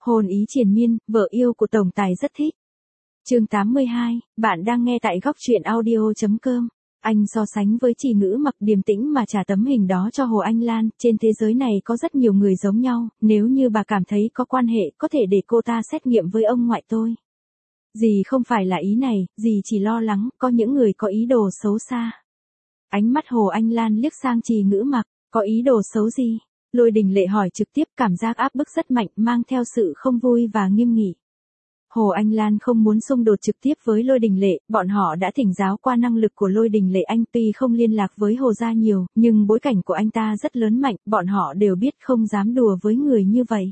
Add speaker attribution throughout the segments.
Speaker 1: Hồn ý triền miên, vợ yêu của tổng tài rất thích. Chương 82, bạn đang nghe tại góc truyện audio.com. Anh so sánh với Trì Ngữ Mặc điềm tĩnh mà trả tấm hình đó cho Hồ Anh Lan, trên thế giới này có rất nhiều người giống nhau, nếu như bà cảm thấy có quan hệ có thể để cô ta xét nghiệm với ông ngoại tôi. Dì không phải là ý này, dì chỉ lo lắng, có những người có ý đồ xấu xa. Ánh mắt Hồ Anh Lan liếc sang Trì Ngữ Mặc, có ý đồ xấu gì? Lôi Đình Lệ hỏi trực tiếp, cảm giác áp bức rất mạnh, mang theo sự không vui và nghiêm nghị. Hồ Anh Lan không muốn xung đột trực tiếp với Lôi Đình Lệ, bọn họ đã thỉnh giáo qua năng lực của Lôi Đình Lệ, anh tuy không liên lạc với Hồ gia nhiều, nhưng bối cảnh của anh ta rất lớn mạnh, bọn họ đều biết không dám đùa với người như vậy.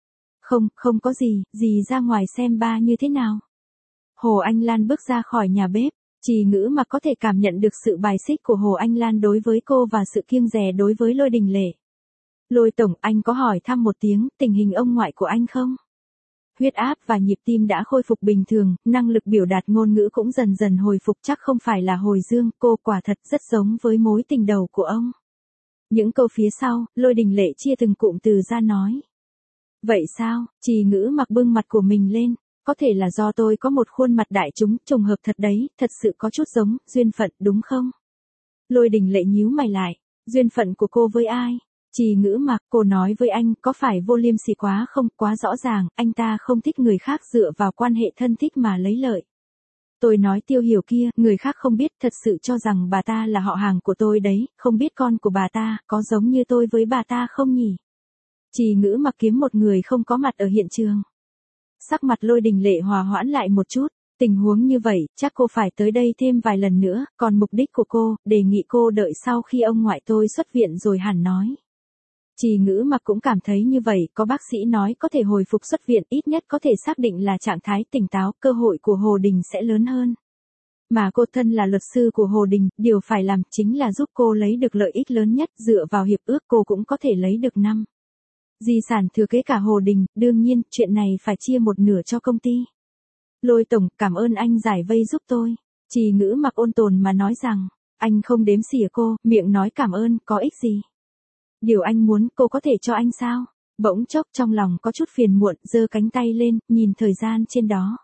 Speaker 1: Không có gì, dì ra ngoài xem ba như thế nào. Hồ Anh Lan bước ra khỏi nhà bếp, Trì Ngữ Mặc có thể cảm nhận được sự bài xích của Hồ Anh Lan đối với cô và sự kiêng dè đối với Lôi Đình Lệ. Lôi tổng, anh có hỏi thăm một tiếng, tình hình ông ngoại của anh không? Huyết áp và nhịp tim đã khôi phục bình thường, năng lực biểu đạt ngôn ngữ cũng dần dần hồi phục, chắc không phải là hồi dương, cô quả thật rất giống với mối tình đầu của ông. Những câu phía sau, Lôi Đình Lệ chia từng cụm từ ra nói. Vậy sao? Trì Ngữ Mặc bưng mặt của mình lên, có thể là do tôi có một khuôn mặt đại chúng, trùng hợp thật đấy, thật sự có chút giống, duyên phận đúng không? Lôi Đình Lệ nhíu mày lại, duyên phận của cô với ai? Trì Ngữ Mặc, cô nói với anh, có phải vô liêm sỉ quá không? Quá rõ ràng, anh ta không thích người khác dựa vào quan hệ thân thích mà lấy lợi. Tôi nói Tiêu Hiểu kia, người khác không biết, thật sự cho rằng bà ta là họ hàng của tôi đấy, không biết con của bà ta, có giống như tôi với bà ta không nhỉ? Trì Ngữ Mặc kiếm một người không có mặt ở hiện trường. Sắc mặt Lôi Đình Lệ hòa hoãn lại một chút. Tình huống như vậy, chắc cô phải tới đây thêm vài lần nữa, còn mục đích của cô, đề nghị cô đợi sau khi ông ngoại tôi xuất viện rồi hẳn nói. Trì Ngữ Mặc cũng cảm thấy như vậy, có bác sĩ nói có thể hồi phục xuất viện, ít nhất có thể xác định là trạng thái tỉnh táo, cơ hội của Hồ Đình sẽ lớn hơn. Mà cô thân là luật sư của Hồ Đình, điều phải làm chính là giúp cô lấy được lợi ích lớn nhất, dựa vào hiệp ước cô cũng có thể lấy được di sản thừa kế cả Hồ Đình, đương nhiên, chuyện này phải chia một nửa cho công ty. Lôi tổng, cảm ơn anh giải vây giúp tôi. Trì Ngữ Mặc ôn tồn mà nói rằng, anh không đếm xỉa cô, miệng nói cảm ơn, có ích gì? Điều anh muốn, cô có thể cho anh sao? Bỗng chốc trong lòng có chút phiền muộn, giơ cánh tay lên, nhìn thời gian trên đó.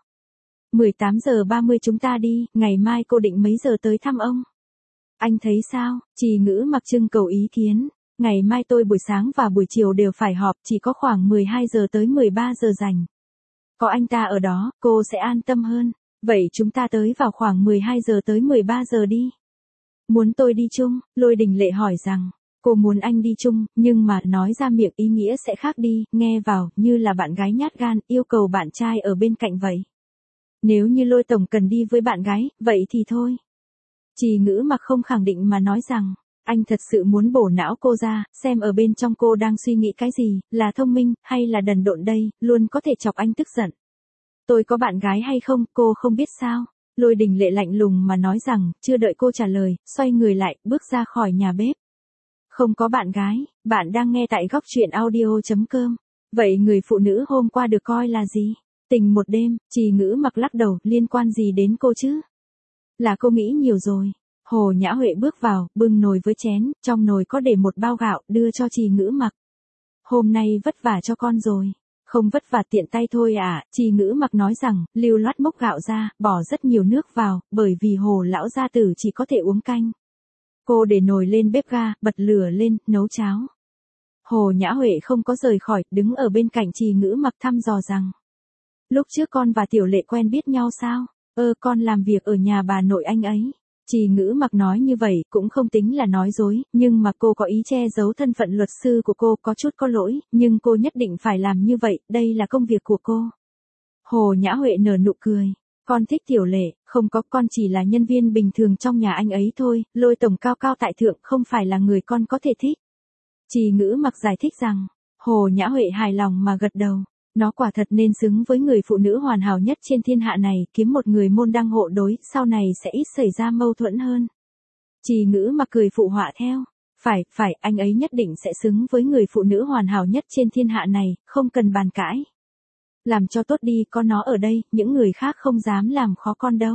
Speaker 1: 18:30 chúng ta đi, ngày mai cô định mấy giờ tới thăm ông? Anh thấy sao? Trì Ngữ Mặc trưng cầu ý kiến. Ngày mai tôi buổi sáng và buổi chiều đều phải họp, chỉ có khoảng 12 giờ tới 13 giờ rảnh. Có anh ta ở đó, cô sẽ an tâm hơn. Vậy chúng ta tới vào khoảng 12 giờ tới 13 giờ đi. Muốn tôi đi chung? Lôi Đình Lệ hỏi rằng, cô muốn anh đi chung, nhưng mà nói ra miệng ý nghĩa sẽ khác đi, nghe vào như là bạn gái nhát gan, yêu cầu bạn trai ở bên cạnh vậy. Nếu như Lôi tổng cần đi với bạn gái, vậy thì thôi. Trì Ngữ Mặc không khẳng định mà nói rằng, anh thật sự muốn bổ não cô ra, xem ở bên trong cô đang suy nghĩ cái gì, là thông minh, hay là đần độn đây, luôn có thể chọc anh tức giận. Tôi có bạn gái hay không, cô không biết sao? Lôi Đình Lệ lạnh lùng mà nói rằng, chưa đợi cô trả lời, xoay người lại, bước ra khỏi nhà bếp. Không có bạn gái, bạn đang nghe tại góc truyện audio.com. Vậy người phụ nữ hôm qua được coi là gì? Tình một đêm, Trì Ngữ Mặc lắc đầu, liên quan gì đến cô chứ? Là cô nghĩ nhiều rồi. Hồ Nhã Huệ bước vào, bưng nồi với chén, trong nồi có để một bao gạo, đưa cho Trì Ngữ Mặc. Hôm nay vất vả cho con rồi. Không vất vả, tiện tay thôi à, Trì Ngữ Mặc nói rằng, lưu loát múc gạo ra, bỏ rất nhiều nước vào, bởi vì Hồ lão gia tử chỉ có thể uống canh. Cô để nồi lên bếp ga, bật lửa lên, nấu cháo. Hồ Nhã Huệ không có rời khỏi, đứng ở bên cạnh Trì Ngữ Mặc thăm dò rằng, lúc trước con và Tiểu Lệ quen biết nhau sao? Con làm việc ở nhà bà nội anh ấy. Trì Ngữ Mặc nói như vậy, cũng không tính là nói dối, nhưng mà cô có ý che giấu thân phận luật sư của cô, có chút có lỗi, nhưng cô nhất định phải làm như vậy, đây là công việc của cô. Hồ Nhã Huệ nở nụ cười. Con thích Tiểu Lệ, không có, con chỉ là nhân viên bình thường trong nhà anh ấy thôi, Lôi tổng cao cao tại thượng không phải là người con có thể thích. Trì Ngữ Mặc giải thích rằng, Hồ Nhã Huệ hài lòng mà gật đầu. Nó quả thật nên xứng với người phụ nữ hoàn hảo nhất trên thiên hạ này, kiếm một người môn đăng hộ đối, sau này sẽ ít xảy ra mâu thuẫn hơn. Trì Ngữ Mặc cười phụ họa theo. Phải, anh ấy nhất định sẽ xứng với người phụ nữ hoàn hảo nhất trên thiên hạ này, không cần bàn cãi. Làm cho tốt đi, có nó ở đây, những người khác không dám làm khó con đâu.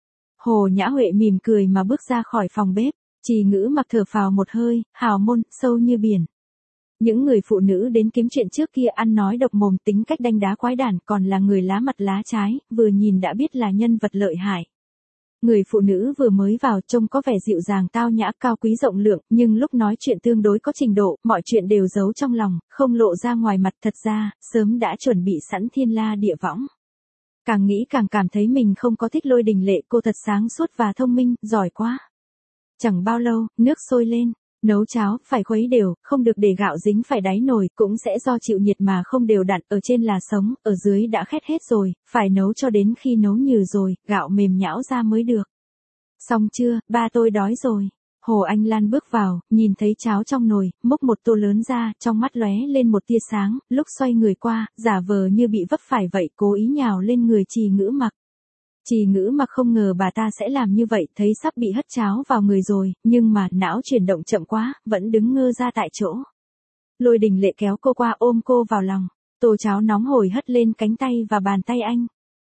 Speaker 1: Hồ Nhã Huệ mỉm cười mà bước ra khỏi phòng bếp. Trì Ngữ Mặc thở phào một hơi, hào môn, sâu như biển. Những người phụ nữ đến kiếm chuyện trước kia ăn nói độc mồm, tính cách đanh đá quái đản, còn là người lá mặt lá trái, vừa nhìn đã biết là nhân vật lợi hại. Người phụ nữ vừa mới vào trông có vẻ dịu dàng tao nhã cao quý rộng lượng, nhưng lúc nói chuyện tương đối có trình độ, mọi chuyện đều giấu trong lòng, không lộ ra ngoài mặt, thật ra, sớm đã chuẩn bị sẵn thiên la địa võng. Càng nghĩ càng cảm thấy mình không có thích Lôi Đình Lệ, cô thật sáng suốt và thông minh, giỏi quá. Chẳng bao lâu, nước sôi lên. Nấu cháo, phải khuấy đều, không được để gạo dính phải đáy nồi, cũng sẽ do chịu nhiệt mà không đều đặn, ở trên là sống, ở dưới đã khét hết rồi, phải nấu cho đến khi nấu nhừ rồi, gạo mềm nhão ra mới được. Xong chưa, ba tôi đói rồi. Hồ Anh Lan bước vào, nhìn thấy cháo trong nồi, múc một tô lớn ra, trong mắt lóe lên một tia sáng, lúc xoay người qua, giả vờ như bị vấp phải vậy, cố ý nhào lên người Trì Ngữ Mặc. Trì Ngữ Mặc không ngờ bà ta sẽ làm như vậy, thấy sắp bị hất cháo vào người rồi, nhưng mà não chuyển động chậm quá, vẫn đứng ngơ ra tại chỗ. Lôi Đình Lệ kéo cô qua ôm cô vào lòng, tô cháo nóng hổi hất lên cánh tay và bàn tay anh.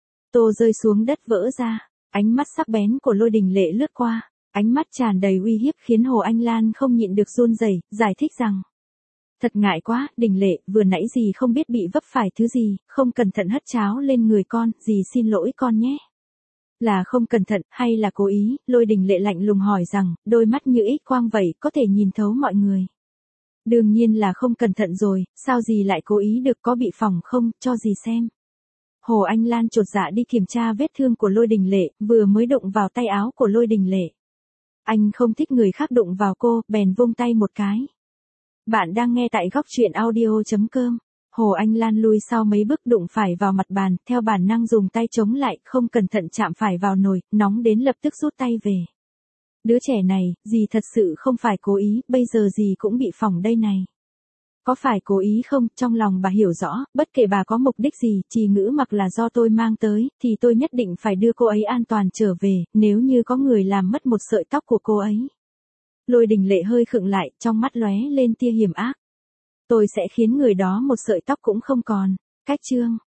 Speaker 1: Tô rơi xuống đất vỡ ra, ánh mắt sắc bén của Lôi Đình Lệ lướt qua, ánh mắt tràn đầy uy hiếp khiến Hồ Anh Lan không nhịn được run rẩy, giải thích rằng: thật ngại quá, Đình Lệ, vừa nãy dì không biết bị vấp phải thứ gì, không cẩn thận hất cháo lên người con, dì xin lỗi con nhé. Là không cẩn thận, hay là cố ý? Lôi Đình Lệ lạnh lùng hỏi rằng, đôi mắt như X quang vậy, có thể nhìn thấu mọi người. Đương nhiên là không cẩn thận rồi, sao dì lại cố ý được, có bị phỏng không, cho dì xem. Hồ Anh Lan chột dạ đi kiểm tra vết thương của Lôi Đình Lệ, vừa mới đụng vào tay áo của Lôi Đình Lệ. Anh không thích người khác đụng vào cô, bèn vung tay một cái. Bạn đang nghe tại góc truyện audio.com. Hồ Anh Lan lui sau mấy bước đụng phải vào mặt bàn, theo bản năng dùng tay chống lại, không cẩn thận chạm phải vào nồi, nóng đến lập tức rút tay về. Đứa trẻ này, dì thật sự không phải cố ý, bây giờ dì cũng bị phỏng đây này. Có phải cố ý không, trong lòng bà hiểu rõ, bất kể bà có mục đích gì, Trì Ngữ Mặc là do tôi mang tới, thì tôi nhất định phải đưa cô ấy an toàn trở về, nếu như có người làm mất một sợi tóc của cô ấy. Lôi Đình Lệ hơi khựng lại, trong mắt lóe lên tia hiểm ác. Tôi sẽ khiến người đó một sợi tóc cũng không còn. Cách chương